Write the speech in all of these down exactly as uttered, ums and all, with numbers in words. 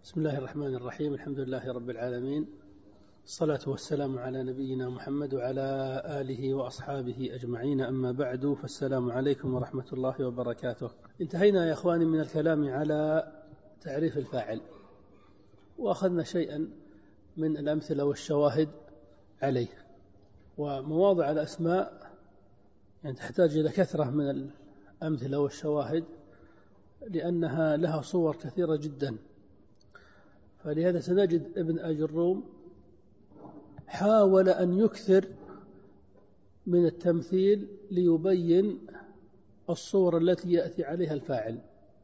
بسم الله الرحمن الرحيم. الحمد لله رب العالمين، الصلاة والسلام على نبينا محمد وعلى آله وأصحابه أجمعين، أما بعد، فالسلام عليكم ورحمة الله وبركاته. انتهينا يا أخواني من الكلام على تعريف الفاعل، وأخذنا شيئا من الأمثلة والشواهد عليه. ومواضع الأسماء يعني تحتاج إلى كثرة من الأمثلة والشواهد لأنها لها صور كثيرة جدا، فلهذا سنجد ابن أجروم حاول أن يكثر من التمثيل ليبين الصور التي يأتي عليها الفاعل.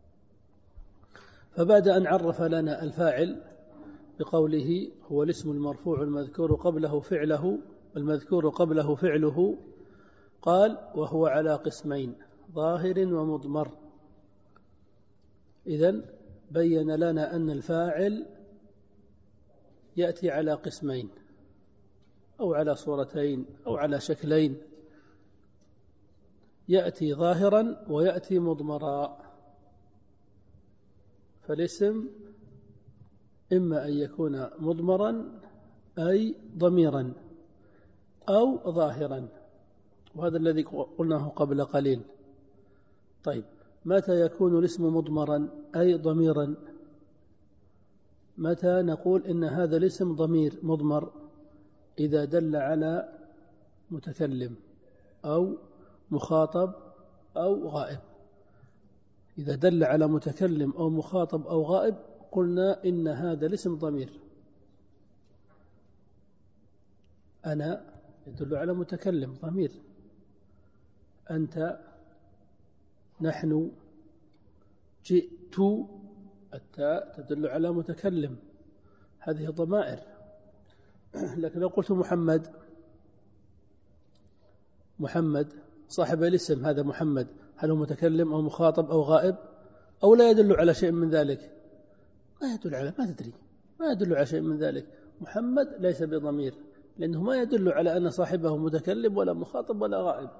فبعد أن عرف لنا الفاعل بقوله هو الاسم المرفوع المذكور قبله فعله المذكور قبله فعله، قال وهو على قسمين: ظاهر ومضمر. إذن بين لنا أن الفاعل يأتي على قسمين أو على صورتين أو على شكلين، يأتي ظاهرا ويأتي مضمرا. فالاسم إما أن يكون مضمرا أي ضميرا أو ظاهرا، وهذا الذي قلناه قبل قليل. طيب، متى يكون الاسم مضمرا أي ضميرا؟ متى نقول إن هذا الاسم ضمير مضمر؟ إذا دل على متكلم أو مخاطب أو غائب. إذا دل على متكلم أو مخاطب أو غائب قلنا إن هذا الاسم ضمير. أنا يدل على متكلم ضمير، أنت، نحن، جئت، التاء تدل على متكلم، هذه ضمائر. لكن لو قلت محمد، محمد صاحب الاسم هذا محمد، هل هو متكلم أو مخاطب أو غائب أو لا يدل على شيء من ذلك؟ ما يدل على ما تدري ما يدل على شيء من ذلك. محمد ليس بضمير لأنه ما يدل على أن صاحبه متكلم ولا مخاطب ولا غائب.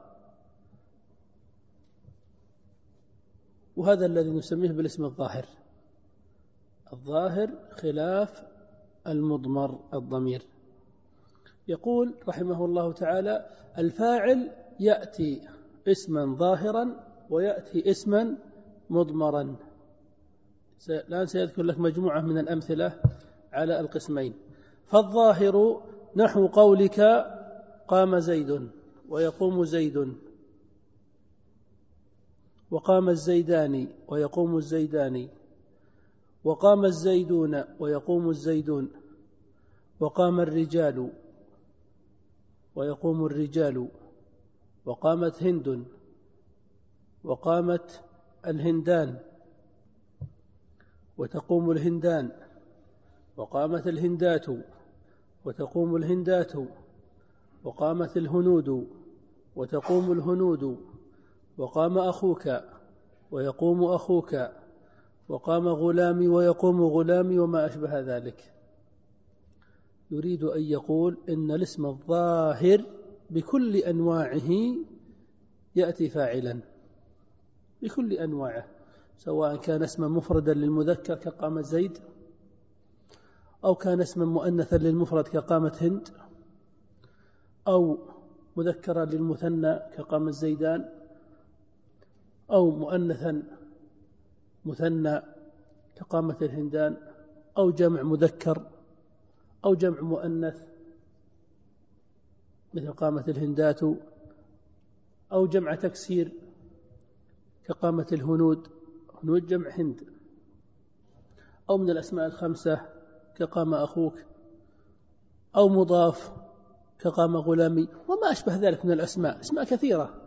وهذا الذي نسميه بالاسم الظاهر. الظاهر خلاف المضمر الضمير. يقول رحمه الله تعالى: الفاعل يأتي اسما ظاهرا ويأتي اسما مضمرا. الآن سيذكر لك مجموعة من الأمثلة على القسمين. فالظاهر نحو قولك قام زيد ويقوم زيد، وقام الزيدان ويقوم الزيدان، وقام الزيدون ويقوم الزيدون، وقام الرجال ويقوم الرجال، وقامت هند وقامت الهندان، وتقوم الهندان، وقامت الهندات وتقوم الهندات، وقامت الهنود وتقوم الهنود، وقام أخوك ويقوم أخوك، وقام غلامي ويقوم غلامي، وما أشبه ذلك. يريد أن يقول إن الاسم الظاهر بكل أنواعه يأتي فاعلا، بكل أنواعه، سواء كان اسما مفردا للمذكر كقامت زيد، أو كان اسما مؤنثا للمفرد كقامت هند، أو مذكرا للمثنى كقامت زيدان، أو مؤنثا مثنى كقامت الهندان، أو جمع مذكر أو جمع مؤنث مثل قامت الهندات، أو جمع تكسير كقامت الهنود، هنود جمع هند، أو من الأسماء الخمسة كقام أخوك، أو مضاف كقام غلامي، وما أشبه ذلك من الأسماء. أسماء كثيرة،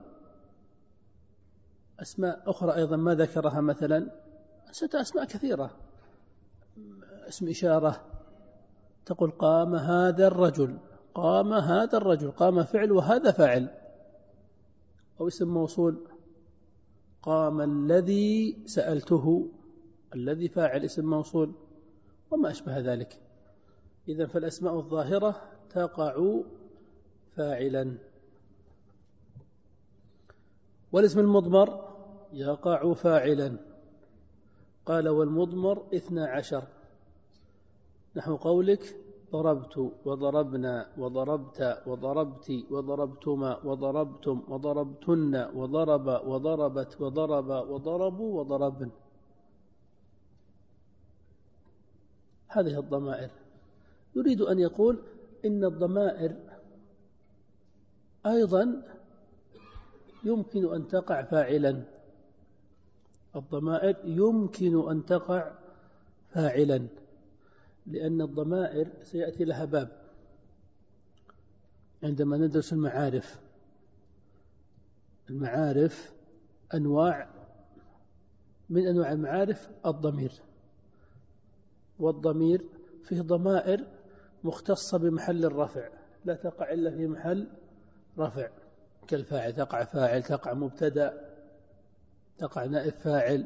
أسماء أخرى أيضا ما ذكرها، مثلا أسماء كثيرة. اسم إشارة تقول قام هذا الرجل، قام هذا الرجل، قام فعل وهذا فاعل. أو اسم موصول قام الذي سألته، الذي فاعل اسم موصول، وما أشبه ذلك. إذن فالأسماء الظاهرة تقع فاعلا. والاسم المضمر يقع فاعلا. قال والمضمر اثنا عشر، نحو قولك ضربت وضربنا وضربت وضربت وضربتما وضربتم وضربتن وضرب وضربت وضرب وضربوا وضربن. هذه الضمائر. يريد أن يقول إن الضمائر أيضا يمكن أن تقع فاعلا. الضمائر يمكن أن تقع فاعلا، لأن الضمائر سيأتي لها باب عندما ندرس المعارف. المعارف أنواع، من أنواع المعارف الضمير، والضمير فيه ضمائر مختصة بمحل الرفع لا تقع إلا في محل رفع، كالفاعل تقع فاعل، تقع مبتدأ، تقع نائب فاعل،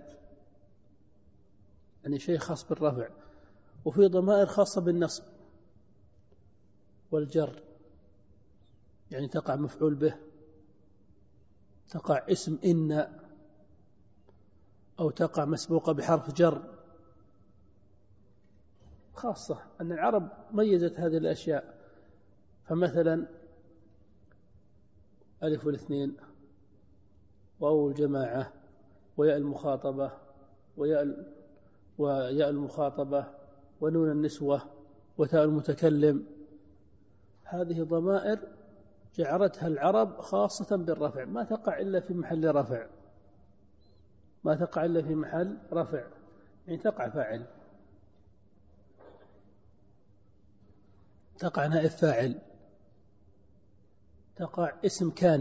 يعني شيء خاص بالرفع. وفي ضمائر خاصة بالنصب والجر، يعني تقع مفعول به، تقع اسم إن، أو تقع مسبوقة بحرف جر خاصة. أن العرب ميزت هذه الأشياء. فمثلا ألف الاثنين واو الجماعة وياء المخاطبة وياء وياء المخاطبة ونون النسوة وتاء المتكلم، هذه ضمائر جعلتها العرب خاصة بالرفع، ما تقع إلا في محل رفع، ما تقع إلا في محل رفع، يعني تقع فاعل، تقع نائب فاعل، تقع اسم كان.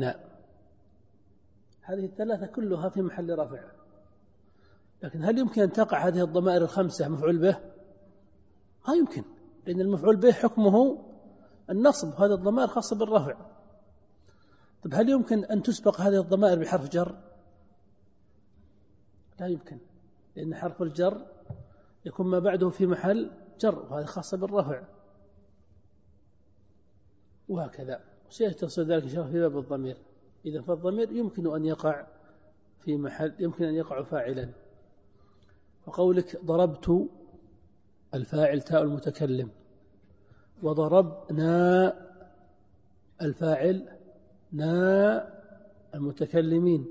هذه الثلاثة كلها في محل رفع. لكن هل يمكن أن تقع هذه الضمائر الخمسة مفعول به؟ ما يمكن، لأن المفعول به حكمه النصب، هذا الضمائر خاصة بالرفع. طيب هل يمكن أن تسبق هذه الضمائر بحرف جر؟ لا يمكن، لأن حرف الجر يكون ما بعده في محل جر، وهذا خاصة بالرفع. وهكذا سيتصل ذلك إن شاء الله في باب الضمير. إذا فالضمير يمكن أن يقع في محل، يمكن أن يقع فاعلا. وقولك ضربت الفاعل تاء المتكلم، وضربنا الفاعل نا المتكلمين،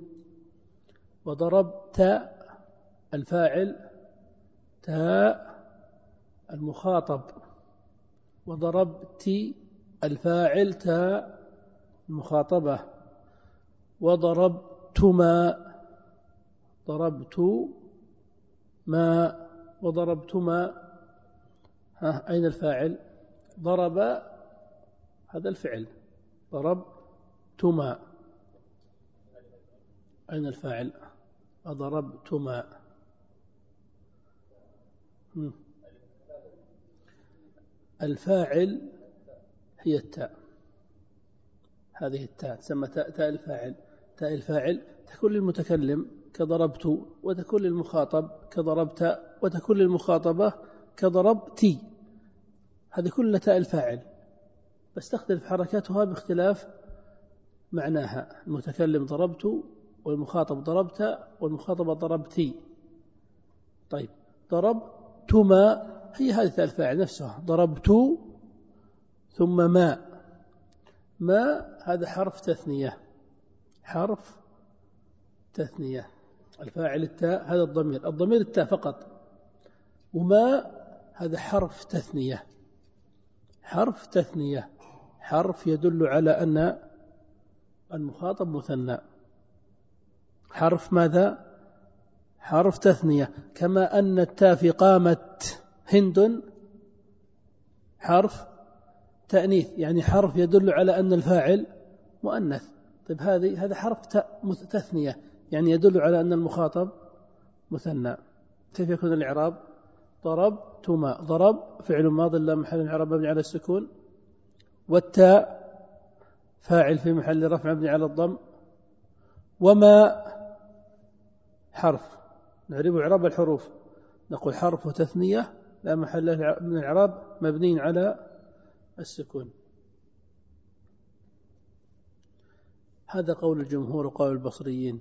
وضربت الفاعل تاء المخاطب، وضربت الفاعل تاء المخاطبة، وضربتما ضربت ما وضربتما. ها أين الفاعل؟ ضرب هذا الفعل، ضربتما، أين الفاعل؟ وضربتما. الفاعل هي التاء، هذه التاء تسمى تاء, تاء الفاعل. تاء الفاعل تكون للمتكلم كضربت، وتكون للمخاطب كضربت، وتكون للمخاطبة كضربتي. هذه كلها تاء الفاعل، بس تختلف حركاتها باختلاف معناها. المتكلم ضربت، والمخاطب ضربت، والمخاطبة ضربتي. طيب ضربتما هي هذه تاء الفاعل نفسها، ضربت ثم ما. ما هذا حرف تثنية، حرف تثنية. الفاعل التاء هذا الضمير، الضمير التاء فقط. وما هذا حرف تثنية، حرف تثنية، حرف يدل على أن المخاطب مثنى. حرف ماذا؟ حرف تثنية. كما أن التاء في قامت هند حرف تأنيث، يعني حرف يدل على أن الفاعل مؤنث. طيب هذه هذا حرف تثنية، يعني يدل على أن المخاطب مثنى. كيف يكون الإعراب؟ ضربتما، ضرب فعل ماض لا محل من إعراب مبني على السكون، والتاء فاعل في محل رفع مبني على الضم، وما حرف نعرب إعراب الحروف، نقول حرف تثنية لا محل من الإعراب مبني على السكون. هذا قول الجمهور وقول البصريين،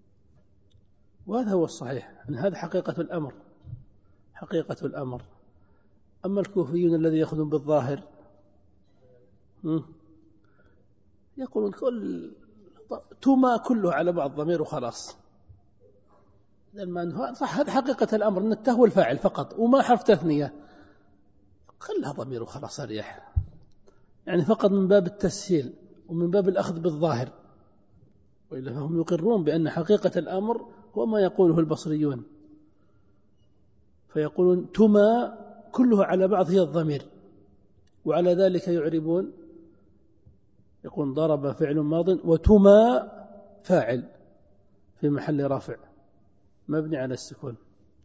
وهذا هو الصحيح، أن هذا حقيقة الأمر، حقيقة الأمر. أما الكوفيون الذي يأخذون بالظاهر يقولون كل تما كله على بعض ضمير وخلاص. صح، هذا حقيقة الأمر أن التاء هو الفاعل فقط وما حرف تثنية، خلها ضمير وخلاص أريح، يعني فقط من باب التسهيل ومن باب الأخذ بالظاهر، وإلا فهم يقرون بأن حقيقة الأمر هو ما يقوله البصريون، فيقولون تما كله على بعض هي الضمير، وعلى ذلك يعربون، يقول ضرب فعل ماض وتما فاعل في محل رفع مبني على السكون.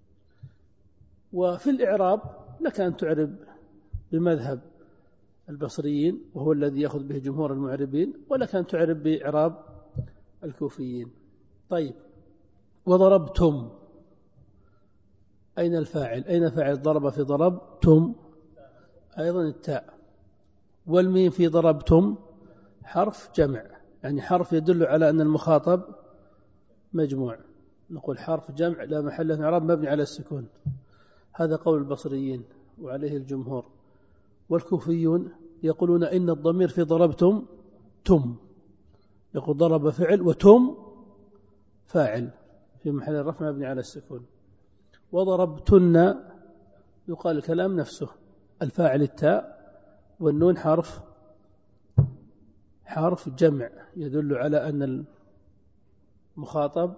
وفي الإعراب لك أن تعرب بمذهب البصريين وهو الذي يأخذ به جمهور المعربين، ولك أن تعرب بإعراب الكوفيين. طيب، وضربتم أين الفاعل؟ أين فاعل ضرب في ضربتم؟ أيضا التاء. والميم في ضربتم حرف جمع، يعني حرف يدل على أن المخاطب مجموع، نقول حرف جمع لا محل له من إعراب مبني على السكون. هذا قول البصريين وعليه الجمهور. والكوفيون يقولون إن الضمير في ضربتم تم، يقول ضرب فعل وتم فاعل في محل الرفع مبني على السكون. وضربتن يقال الكلام نفسه، الفاعل التاء والنون حرف حرف جمع يدل على أن المخاطب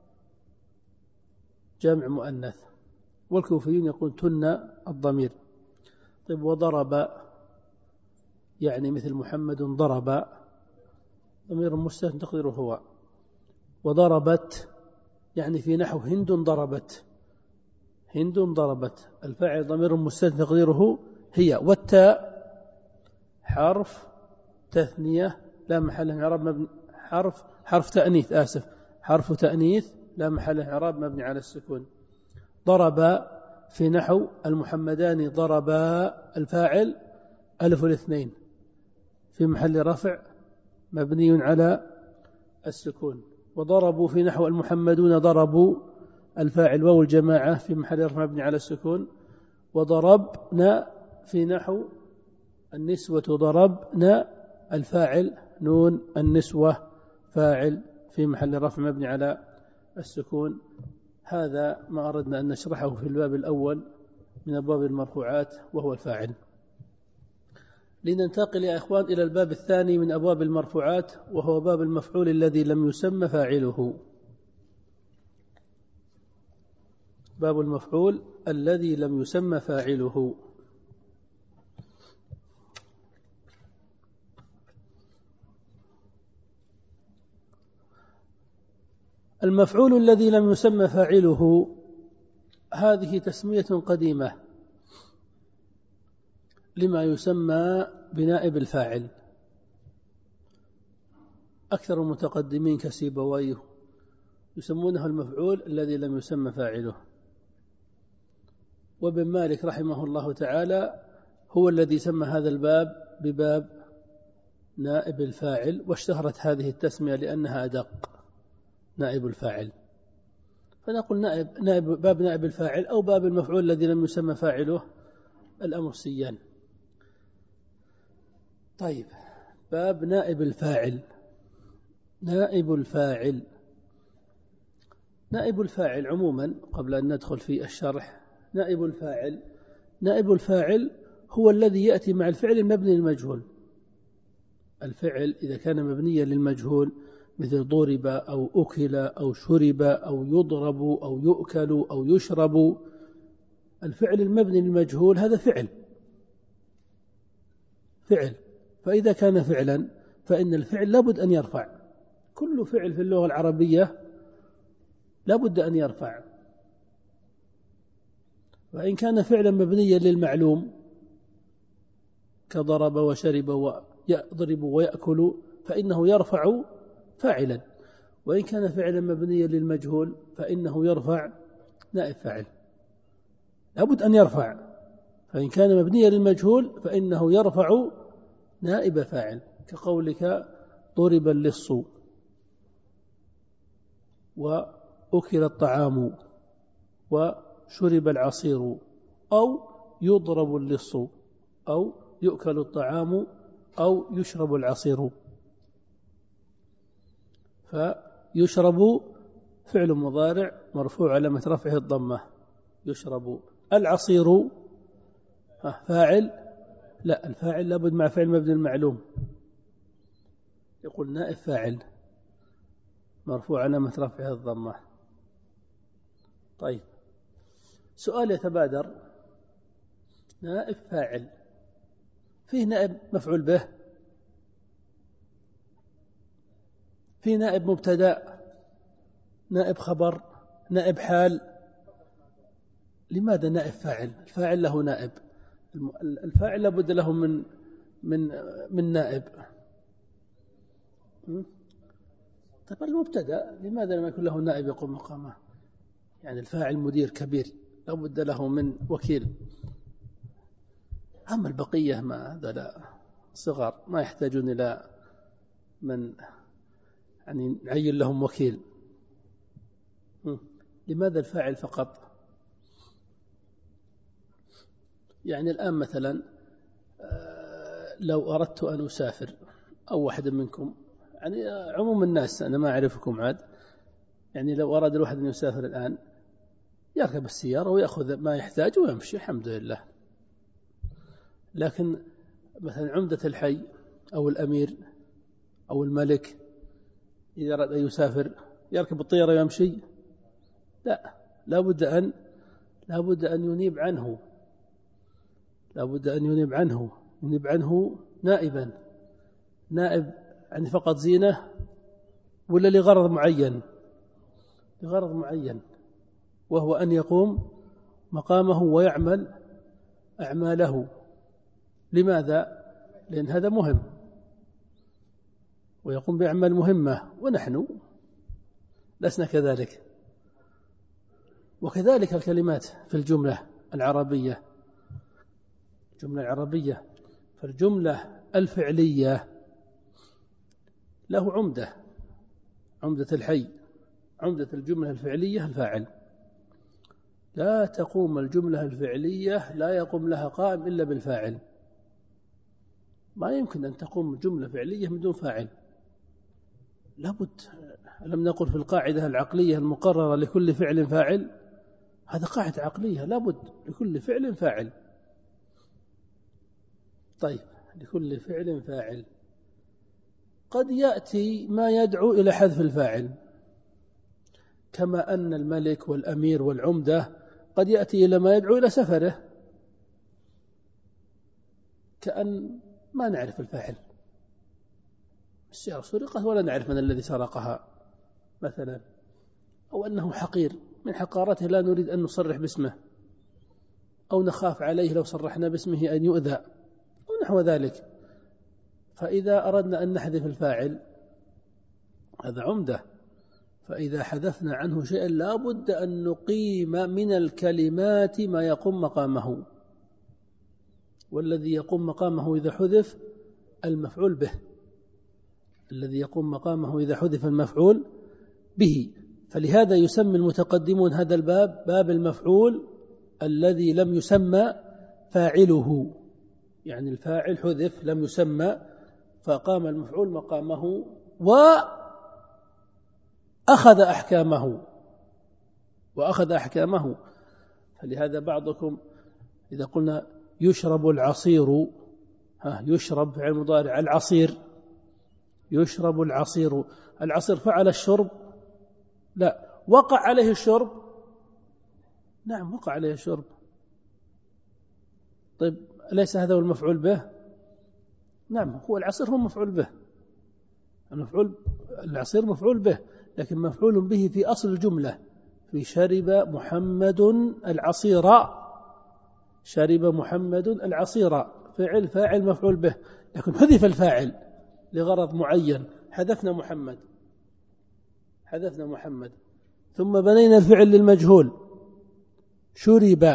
جمع مؤنث. والكوفيون يقول تن الضمير. طيب، وضرب يعني مثل محمد ضرب ضمير مستتر تقديره هو. وضربت يعني في نحو هند ضربت، هند ضربت الفاعل ضمير مستتر تقديره هي. والتاء حرف تثنية لا محل له من إعراب مبني، حرف حرف تأنيث آسف حرف تأنيث لا محل له من إعراب مبني على السكون. ضرب في نحو المحمدان ضربا الفاعل ألف الاثنين في محل رفع مبني على السكون. وضربوا في نحو المحمدون ضربوا الفاعل واو الجماعة في محل رفع مبني على السكون. وضربنا في نحو النسوة ضربنا الفاعل نون النسوة فاعل في محل رفع مبني على السكون. هذا ما أردنا أن نشرحه في الباب الأول من أبواب المرفوعات وهو الفاعل. لننتقل يا إخوان إلى الباب الثاني من أبواب المرفوعات وهو باب المفعول الذي لم يسمى فاعله. باب المفعول الذي لم يسمى فاعله. المفعول الذي لم يسمى فاعله هذه تسمية قديمة لما يسمى بنائب الفاعل. أكثر المتقدمين كسيبويه يسمونه المفعول الذي لم يسمى فاعله. وابن مالك رحمه الله تعالى هو الذي سمى هذا الباب بباب نائب الفاعل، واشتهرت هذه التسمية لأنها أدق، نائب الفاعل. فنقول نائب, نائب باب نائب الفاعل أو باب المفعول الذي لم يسمى فاعله، الأمر سيان. طيب، باب نائب الفاعل. نائب الفاعل نائب الفاعل عموما قبل أن ندخل في الشرح، نائب الفاعل نائب الفاعل هو الذي يأتي مع الفعل المبني للمجهول. الفعل إذا كان مبنيا للمجهول مثل ضرب أو أكل أو شرب أو يضرب أو يؤكل أو يشرب، الفعل المبني للمجهول هذا فعل فعل فإذا كان فعلا فإن الفعل لابد أن يرفع. كل فعل في اللغة العربية لابد أن يرفع. وإن كان فعلا مبنيا للمعلوم كضرب وشرب ويضرب ويأكل فإنه يرفع فاعلا، وإن كان فعلا مبنيا للمجهول فإنه يرفع نائب فاعل، لابد أن يرفع. فإن كان مبنيا للمجهول فإنه يرفع نائب فاعل، كقولك ضرب اللص وأكل الطعام وشرب العصير، أو يضرب اللص أو يؤكل الطعام أو يشرب العصير. فيشرب فعل مضارع مرفوع علامة رفعه الضمة، يشرب. العصير فاعل، لا الفاعل لابد مع فعل مبني المعلوم، يقول نائب فاعل مرفوع علامة رفعه الضمة. طيب سؤال يتبادر، نائب فاعل فيه نائب مفعول به، فيه نائب مبتدأ، نائب خبر، نائب حال. لماذا نائب فاعل؟ الفاعل له نائب، الفاعل لابد له من من من نائب. طيب المبتدأ لماذا لم يكن له نائب يقوم مقامه؟ يعني الفاعل مدير كبير لابد له من وكيل. أما البقية ما هذا لا، صغار ما يحتاجون إلى من يعني نعين لهم وكيل. لماذا الفاعل فقط؟ يعني الآن مثلا لو أردت أن أسافر أو واحد منكم، يعني عموم الناس أنا ما أعرفكم عاد، يعني لو أراد الواحد أن يسافر الآن يركب السيارة ويأخذ ما يحتاج ويمشي الحمد لله. لكن مثلا عمدة الحي أو الأمير أو الملك إذا أراد أن يسافر يركب الطيارة ويمشي؟ لا، لابد أن لابد أن ينيب عنه، لابد أن ينيب عنه ينيب عنه نائبا. نائب يعني فقط زينة ولا لغرض معين؟ لغرض معين، وهو أن يقوم مقامه ويعمل أعماله. لماذا؟ لأن هذا مهم ويقوم بأعمال مهمة، ونحن لسنا كذلك. وكذلك الكلمات في الجملة العربية، الجملة العربية فالجملة الفعلية له عمدة، عمدة الحي، عمدة الجملة الفعلية الفاعل. لا تقوم الجملة الفعلية لا يقوم لها قائم إلا بالفاعل. ما يمكن أن تقوم جملة فعلية من دون فاعل، لابد. لم نقل في القاعدة العقلية المقررة لكل فعل فاعل؟ هذا قاعدة عقلية، لابد لكل فعل فاعل. طيب لكل فعل فاعل. قد يأتي ما يدعو إلى حذف الفاعل، كما أن الملك والأمير والعمدة قد يأتي إلى ما يدعو إلى سفره، كأن ما نعرف الفاعل، السيارة سرقت ولا نعرف من الذي سرقها مثلا، أو أنه حقير من حقارته لا نريد أن نصرح باسمه، أو نخاف عليه لو صرحنا باسمه أن يؤذى أو نحو ذلك. فإذا أردنا أن نحذف الفاعل هذا عمدة، فإذا حذفنا عنه شيئا لا بد أن نقيم من الكلمات ما يقوم مقامه، والذي يقوم مقامه إذا حذف المفعول به، الذي يقوم مقامه إذا حذف المفعول به. فلهذا يسمي المتقدمون هذا الباب باب المفعول الذي لم يسمى فاعله، يعني الفاعل حذف لم يسمى فقام المفعول مقامه وأخذ أحكامه وأخذ أحكامه. فلهذا بعضكم إذا قلنا يشرب العصير، ها يشرب فعل مضارع، العصير يشرب العصير، العصير فعل الشرب؟ لا. وقع عليه الشرب؟ نعم وقع عليه الشرب. طيب أليس هذا هو المفعول به؟ نعم هو العصير هو مفعول به، المفعول العصير مفعول به، لكن مفعول به في أصل الجملة، في شرب محمد العصير، شرب محمد العصير فعل فاعل مفعول به، لكن حذف الفاعل لغرض معين، حذفنا محمد حذفنا محمد ثم بنينا الفعل للمجهول شرب.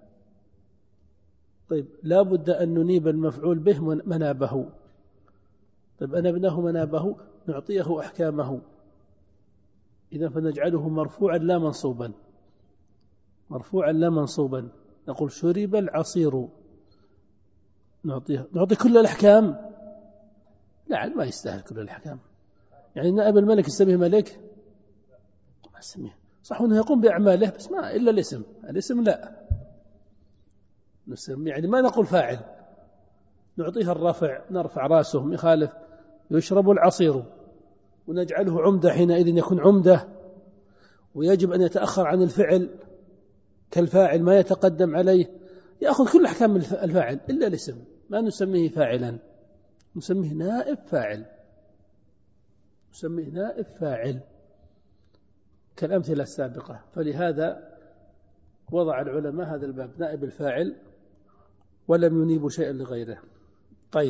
طيب لا بد أن ننيب المفعول به منابه. طيب أنبناه منابه نعطيه أحكامه، إذا فنجعله مرفوعا لا منصوبا، مرفوعا لا منصوبا. نقول شرب العصير، نعطيه نعطي كل الأحكام؟ لا، ما يستاهل كل الأحكام. يعني نائب الملك يسميه ملك؟ ما يسميه، صح أنه يقوم بأعماله بس ما إلا الاسم، الاسم لا نسميه، يعني ما نقول فاعل. نعطيها الرفع، نرفع راسه يخالف. يشرب العصير ونجعله عمدة، حينئذ يكون عمدة، ويجب أن يتأخر عن الفعل كالفاعل، ما يتقدم عليه، يأخذ كل أحكام الفاعل إلا الاسم، ما نسميه فاعلا، نسميه نائب فاعل، نسميه نائب فاعل كالأمثلة السابقة. فلهذا وضع العلماء هذا الباب، نائب الفاعل، ولم ينيبوا شيئا لغيره. طيب،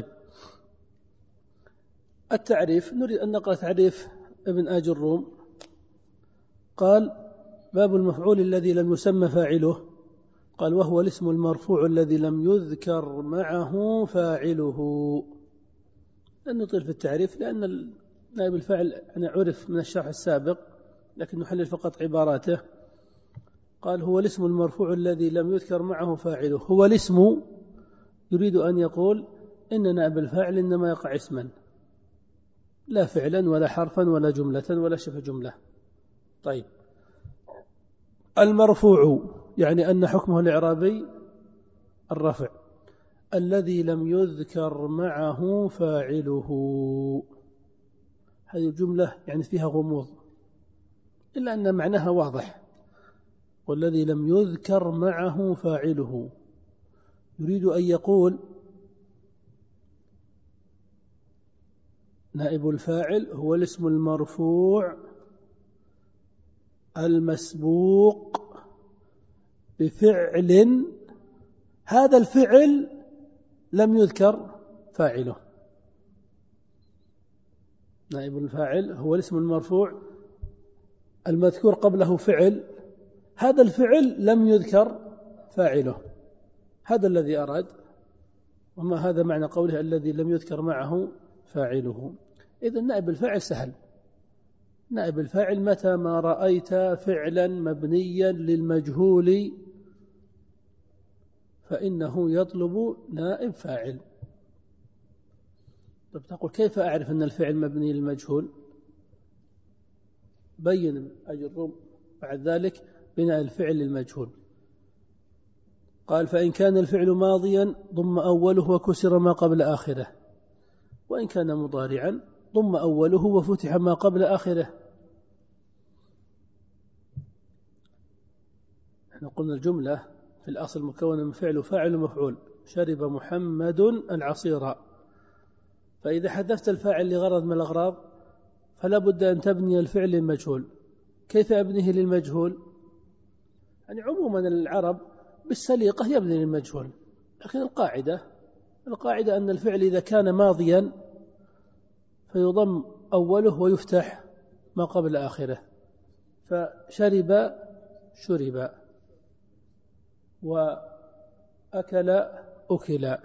التعريف، نريد أن نقرأ تعريف ابن آج الروم. قال: باب المفعول الذي لم يسمى فاعله. قال: وهو الاسم المرفوع الذي لم يذكر معه فاعله. لن نطيل في التعريف لأن نائب الفاعل أنا عرف من الشرح السابق، لكن نحلل فقط عباراته. قال: هو الاسم المرفوع الذي لم يذكر معه فاعله. هو الاسم يريد أن يقول إن نائب الفاعل إنما يقع اسما، لا فعلا ولا حرفا ولا جملة ولا شبه جملة. طيب، المرفوع يعني أن حكمه الإعرابي الرفع، الذي لم يذكر معه فاعله، هذه الجملة يعني فيها غموض إلا أن معناها واضح. والذي لم يذكر معه فاعله يريد أن يقول نائب الفاعل هو الاسم المرفوع المسبوق بفعل، هذا الفعل لم يذكر فاعله. نائب الفاعل هو الاسم المرفوع المذكور قبله فعل، هذا الفعل لم يذكر فاعله، هذا الذي أراد. وما هذا معنى قوله الذي لم يذكر معه فاعله. إذن نائب الفاعل سهل. نائب الفاعل متى ما رأيت فعلا مبنيا للمجهول فإنه يطلب نائب فاعل. طب تقول كيف أعرف أن الفعل مبني للمجهول؟ بين أجرهم بعد ذلك بناء الفعل للمجهول. قال: فإن كان الفعل ماضيا ضم أوله وكسر ما قبل آخره، وإن كان مضارعا ضم أوله وفتح ما قبل آخره. نحن قلنا الجملة في الأصل مكونة من فعل وفاعل ومفعول. شرب محمد العصير، فإذا حذفت الفاعل لغرض من الأغراض فلا بد أن تبني الفعل للمجهول. كيف أبنيه للمجهول؟ يعني عموما العرب بالسليقة يبني للمجهول، لكن القاعدة القاعدة أن الفعل إذا كان ماضيا فيضم أوله ويفتح ما قبل آخره. فشرب شرب، وأكل أكل،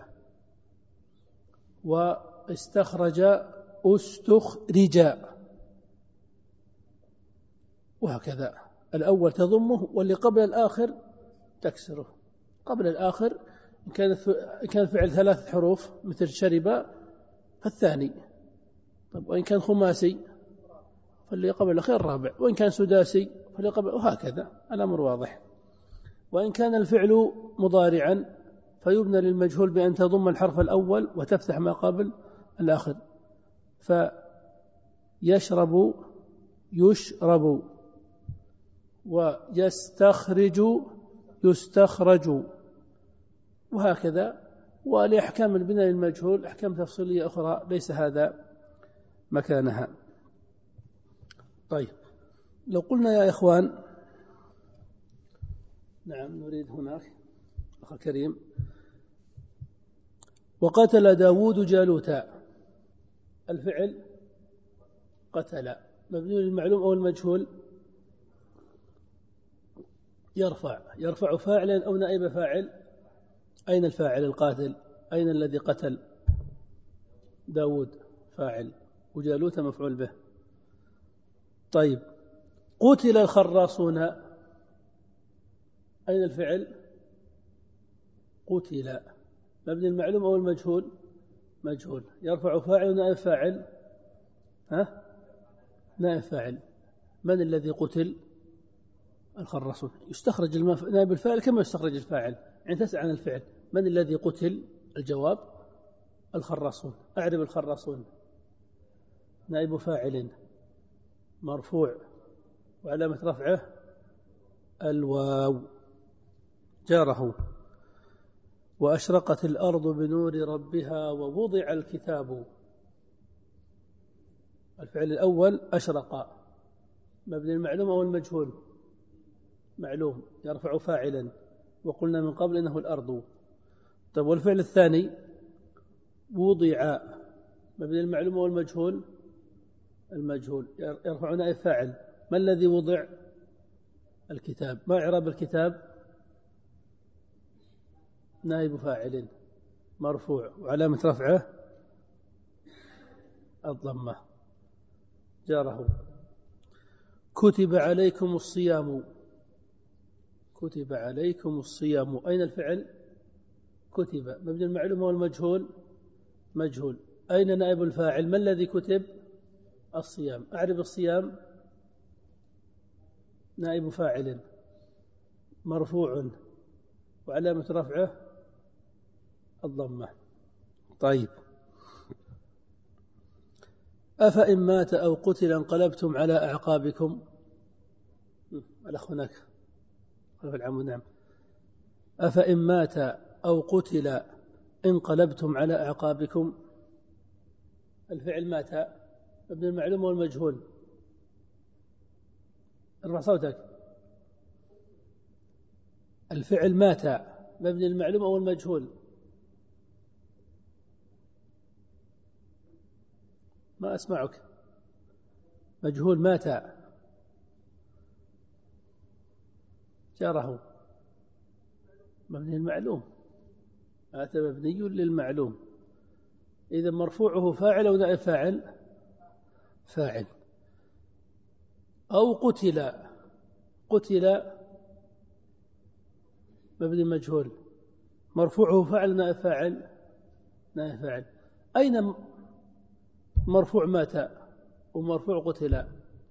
واستخرج استخرج، وهكذا. الأول تضمه واللي قبل الآخر تكسره. قبل الآخر إن كان فعل ثلاث حروف مثل شرب فالثاني. طيب، وإن كان خماسي فاللي قبل الأخير الرابع، وإن كان سداسي فاللي قبل، وهكذا. الأمر واضح. وإن كان الفعل مضارعا فيبنى للمجهول بأن تضم الحرف الأول وتفتح ما قبل الآخر. فيشرب يشرب، ويستخرج يستخرج، وهكذا. ولأحكام البناء للمجهول أحكام تفصيلية أخرى ليس هذا مكانها. طيب، لو قلنا يا إخوان، نعم نريد هناك أخ كريم، وقتل داود جالوتا، الفعل قتل مبني للمعلوم أو المجهول؟ يرفع يرفع فاعلا أو نائب فاعل. أين الفاعل القاتل؟ أين الذي قتل؟ داود فاعل وجالوت مفعول به. طيب، قتل الخراصون، أين الفعل؟ قتل مبني المعلوم أو المجهول؟ مجهول. يرفع فاعل ونائب فاعل؟ ها؟ نائب فاعل. من الذي قتل؟ الخراصون. يستخرج نائب الفاعل كما يستخرج الفاعل. يعني تسأل عن الفعل من الذي قتل؟ الجواب الخراصون. أعرب الخراصون. نائب فاعل مرفوع وعلامة رفعه الواو جاره. وأشرقت الأرض بنور ربها ووضع الكتاب. الفعل الأول أشرق مبني المعلوم أو المجهول؟ معلوم يرفع فاعلا وقلنا من قبل إنه الأرض. طيب والفعل الثاني وضع مبني المعلوم أو المجهول؟ المجهول يرفع نائب فاعل. ما الذي وضع؟ الكتاب. ما إعراب الكتاب؟ نائب فاعل مرفوع وعلامة رفعه الضمة جاره. كتب عليكم الصيام. كتب عليكم الصيام. أين الفعل؟ كتب مبني المعلوم والمجهول؟ مجهول. أين نائب الفاعل؟ ما الذي كتب؟ الصيام. أعرف الصيام. نائب فاعل مرفوع وعلامة رفعه الضمة. طيب أفإن مات أو قتل انقلبتم على أعقابكم. الأخ هناك خلف العمود. نعم. أفإن مات أو قتل انقلبتم على أعقابكم. الفعل مات ابن المعلوم والمجهول؟ ارفع صوتك. الفعل مات مبني المعلوم أو المجهول؟ ما أسمعك. مجهول مات جاره مبني المعلوم. مات مبني للمعلوم. إذا مرفوعه فاعل أو نائب فاعل؟ فاعل. أو قتل. قتل مبني مجهول مرفوعه فاعل نائب فاعل؟ نائب فاعل. أين مرفوع مات ومرفوع قتل؟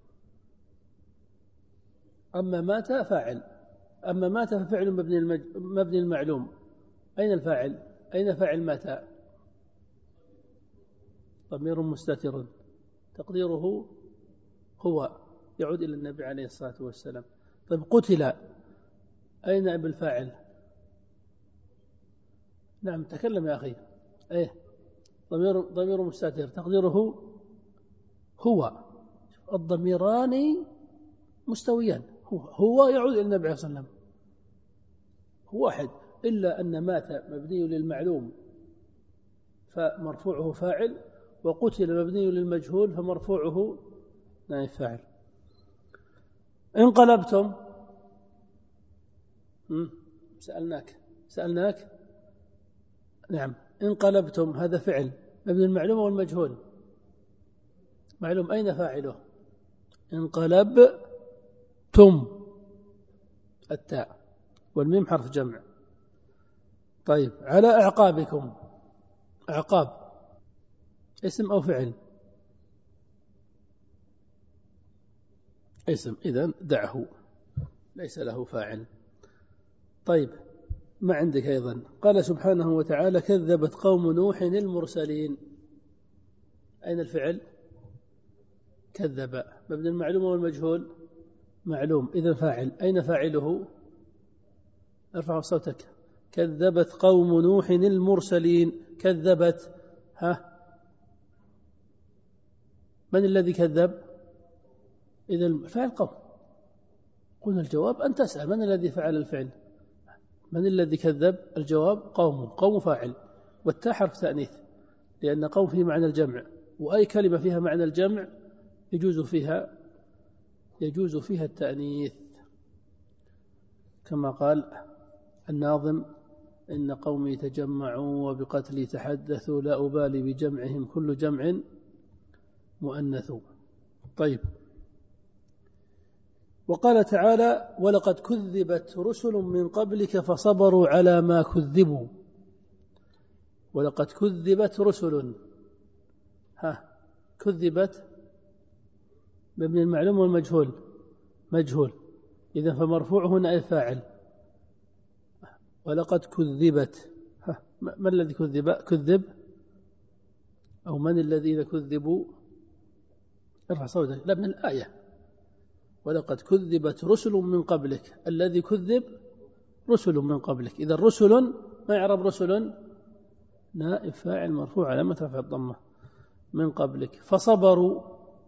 أما مات فاعل. أما مات ففعل مبني المج... مبني المعلوم. أين الفاعل؟ أين فاعل مات؟ ضمير مستتر تقديره هو يعود إلى النبي عليه الصلاة والسلام. طيب قتل أين نائب الفاعل؟ نعم تكلم يا أخي. أيه ضمير ضمير مستتر تقديره هو. الضميران مستويان. هو هو يعود إلى النبي عليه الصلاة والسلام. هو واحد إلا أن مات مبني للمعلوم فمرفوعه فاعل وقتل مبني للمجهول فمرفوعه نائب فاعل. انقلبتم. سألناك سألناك نعم. انقلبتم هذا فعل مبني المعلوم والمجهول؟ معلوم. أين فاعله؟ انقلبتم التاء والميم حرف جمع. طيب على أعقابكم. أعقاب اسم أو فعل؟ اسم. إذن دعه ليس له فاعل. طيب ما عندك أيضا قال سبحانه وتعالى كذبت قوم نوح المرسلين. أين الفعل؟ كذب مبني المعلوم والمجهول؟ معلوم. إذن فاعل. أين فاعله؟ ارفع صوتك. كذبت قوم نوح المرسلين. كذبت ها من الذي كذب؟ إذن فاعل قوم. قلنا الجواب أن تسأل من الذي فعل الفعل؟ من الذي كذب؟ الجواب قوم. قوم فاعل والتاء حرف تأنيث لأن قوم فيه معنى الجمع وأي كلمة فيها معنى الجمع يجوز فيها يجوز فيها التأنيث كما قال الناظم إن قومي تجمعوا وبقتلي تحدثوا لا أبالي بجمعهم كل جمع مؤنث. طيب وقال تعالى ولقد كذبت رسل من قبلك فصبروا على ما كذبوا. ولقد كذبت رسل، ها كذبت مبني المعلوم والمجهول مجهول، إذن فمرفوع هنا أي فاعل. ولقد كذبت، ها ما الذي كذب كذب أو من الذين كذبوا؟ ارفع صوتك. لا، من الآية ولقد كذبت رسل من قبلك، الذي كذب رسل من قبلك. إذا رسل ما يعرب رسل؟ نائب فاعل مرفوع علامة رفع الضمة من قبلك. فصبروا،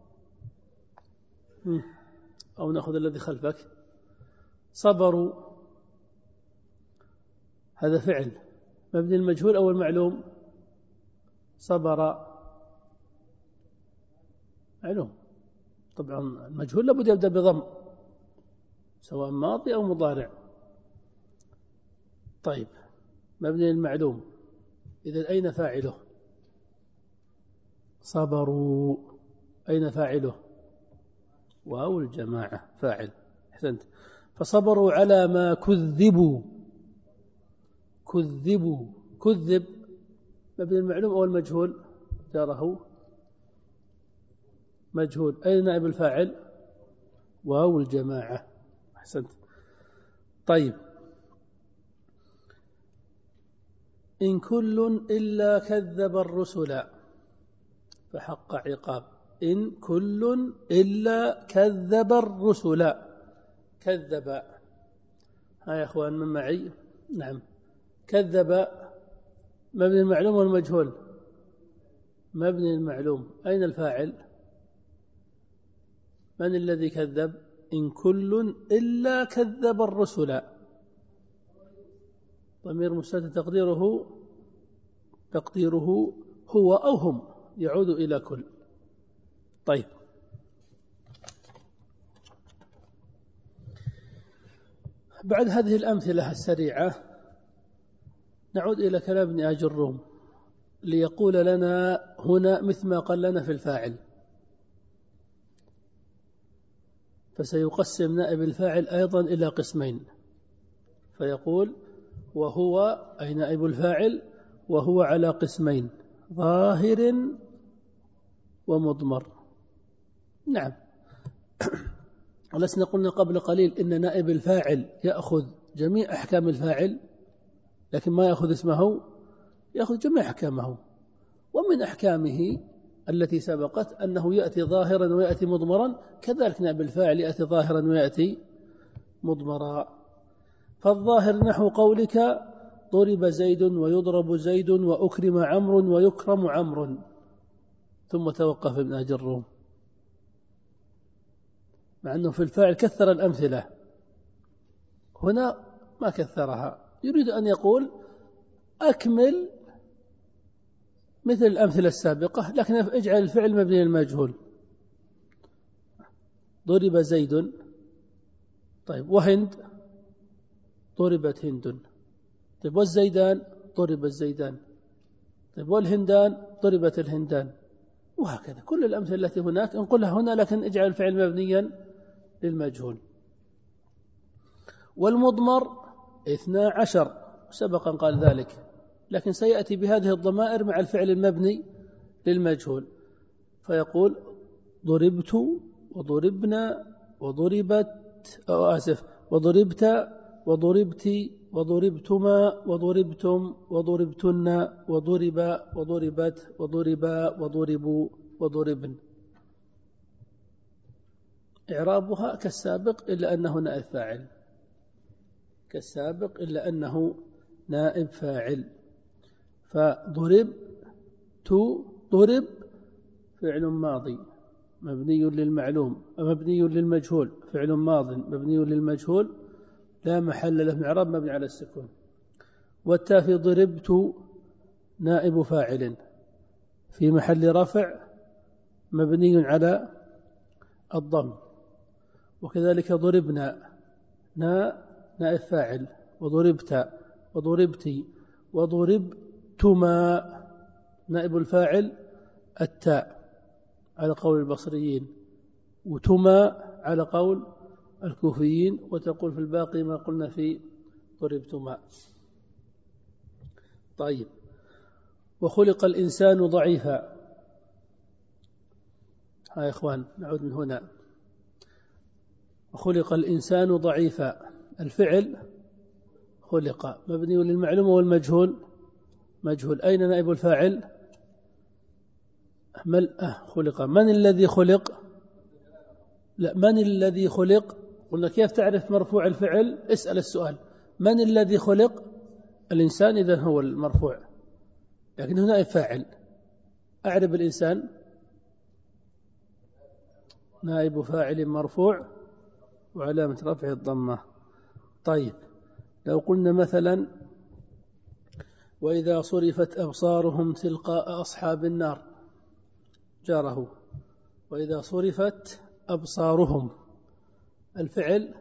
أو نأخذ الذي خلفك. صبروا هذا فعل مبني المجهول أو المعلوم؟ صبر معلوم طبعا، المجهول لابد يبدأ بضم سواء ماضي أو مضارع. طيب مبني المعلوم، إذن أين فاعله؟ صبروا، أين فاعله؟ واو الجماعة فاعل. أحسنت. فصبروا على ما كذبوا. كذبوا، كذب مبني المعلوم أو المجهول؟ جاره مجهول. أين نائب الفاعل؟ واو الجماعة. أحسنت. طيب إن كل إلا كذب الرسل فحق عقاب. إن كل إلا كذب الرسل. كذب، ها يا أخوان من معي؟ نعم. كذب مبني المعلوم والمجهول؟ مبني المعلوم. أين الفاعل؟ من الذي كذب؟ إن كل إلا كذب الرسل. ضمير مستتر تقديره تقديره هو أو هم، يعود إلى كل. طيب بعد هذه الأمثلة السريعة نعود إلى كلام ابن أجروم ليقول لنا هنا مثل ما قال لنا في الفاعل. فسيقسم نائب الفاعل أيضا إلى قسمين، فيقول وهو أي نائب الفاعل وهو على قسمين، ظاهر ومضمر. نعم. ولسنا قلنا قبل قليل إن نائب الفاعل يأخذ جميع أحكام الفاعل، لكن ما يأخذ اسمه، يأخذ جميع أحكامه. ومن أحكامه التي سبقت أنه يأتي ظاهرا ويأتي مضمرا، كذلك نائب الفاعل يأتي ظاهرا ويأتي مضمرا. فالظاهر نحو قولك ضرب زيد ويضرب زيد وأكرم عمرو ويكرم عمرو، ثم توقف ابن أجروم مع أنه في الفاعل كثر الأمثلة، هنا ما كثرها. يريد أن يقول أكمل مثل الأمثلة السابقة، لكن اجعل الفعل مبني المجهول. ضرب زيد، طيب وهند ضربت هند، طيب والزيدان ضرب الزيدان، طيب والهندان ضربت الهندان، وهكذا كل الأمثلة التي هناك انقلها هنا، لكن اجعل الفعل مبنيا للمجهول. والمضمر اثنا عشر سبقا قال ذلك، لكن سيأتي بهذه الضمائر مع الفعل المبني للمجهول، فيقول ضربت وضربنا وضربت أو آسف وضربت وضربت وضربتما وضربتم وضربتن وضرب وضربت وضربا وضربوا وضربن. إعرابها كالسابق إلا أنه نائب فاعل، كالسابق إلا أنه نائب فاعل. فضرب تو ضرب فعل ماضي مبني للمعلوم مبني للمجهول، فعل ماض مبني للمجهول لا محل له من إعراب مبني على السكون. والتاء في ضربت نائب فاعل في محل رفع مبني على الضم. وكذلك ضربنا نا نائب فاعل، وضربت وضربتي وضربتما نائب الفاعل التاء على قول البصريين، وتما على قول الكوفيين، وتقول في الباقي ما قلنا في ضربتما. طيب، وخلق الإنسان ضعيفا. ها يا إخوان نعود من هنا. وخلق الإنسان ضعيفا، الفعل خلق مبني للمعلوم والمجهول مجهول. أين نائب الفاعل؟ مل أه خلق. من الذي خلق؟ لا، من الذي خلق؟ قلنا كيف تعرف مرفوع الفعل؟ اسأل السؤال من الذي خلق؟ الإنسان، إذن هو المرفوع، لكن هنا نائب فاعل. أعرب الإنسان نائب فاعل مرفوع وعلامة رفع الضمة. طيب، لو قلنا مثلا وإذا صرفت أبصارهم تلقاء أصحاب النار، جاره. وإذا صرفت أبصارهم، الفعل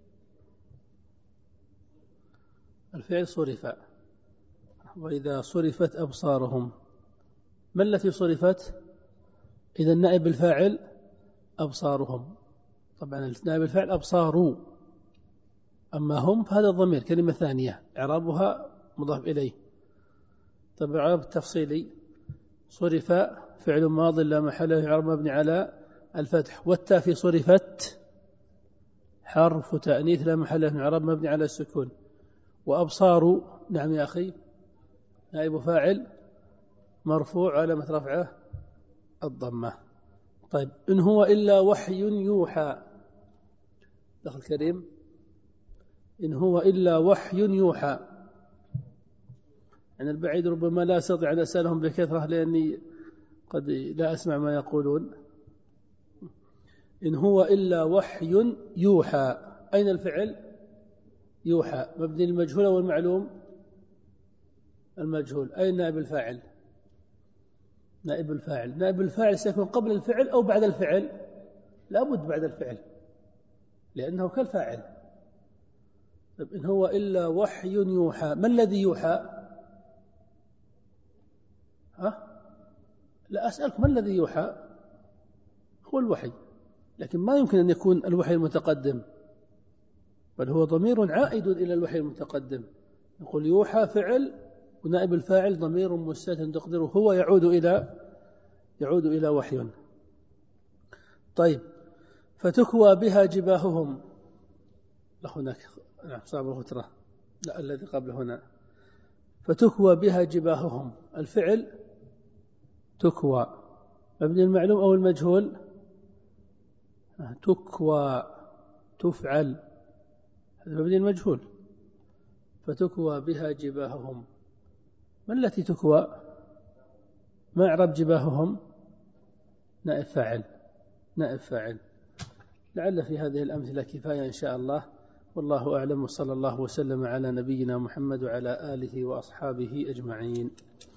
الفعل صرف. وإذا صرفت أبصارهم، ما التي صرفت؟ إذا نائب الفاعل أبصارهم. طبعا نائب الفاعل أبصاروا، أما هم فهذا الضمير كلمة ثانية إعرابها مضاف إليه. طبعا الإعراب التفصيلي: صرف فعل ماض لا محل له إعراب مبني على الفتح، والتاء في صرفت حرف تأنيث لا محل له إعراب مبني على السكون. وأبصار، نعم يا أخي، نائب فاعل مرفوع علامة رفعه الضمة. طيب، إن هو إلا وحي يوحى. دخل كريم. إن هو إلا وحي يوحى، يعني البعيد ربما لا أستطيع أن أسألهم بكثرة لأني قد لا أسمع ما يقولون. إن هو إلا وحي يوحى، أين الفعل؟ يوحى مبني المجهول والمعلوم المجهول. أين نائب الفاعل؟ نائب الفاعل نائب الفاعل سيكون قبل الفعل أو بعد الفعل؟ لابد بعد الفعل لأنه كالفاعل. طيب، إن هو إلا وحي يوحى، ما الذي يوحى؟ ها؟ لا، أسألكم ما الذي يوحى؟ هو الوحي، لكن ما يمكن أن يكون الوحي المتقدم، بل هو ضمير عائد إلى الوحي المتقدم. نقول يوحى فعل ونائب الفاعل ضمير مستتر تقدره هو يعود إلى يعود إلى وحي. طيب، فتكوى بها جباههم. لا، هناك نعم صعب الغترة، لا الذي قبل هنا. فتكوى بها جباههم، الفعل تكوى مبني المعلوم أو المجهول؟ تكوى تفعل، هذا مبني المجهول. فتكوى بها جباههم، ما التي تكوى؟ ما إعراب جباههم؟ نائب فاعل نائب فاعل. لعل في هذه الأمثلة كفاية إن شاء الله، والله أعلم، وصلى الله وسلم على نبينا محمد وعلى آله وأصحابه أجمعين.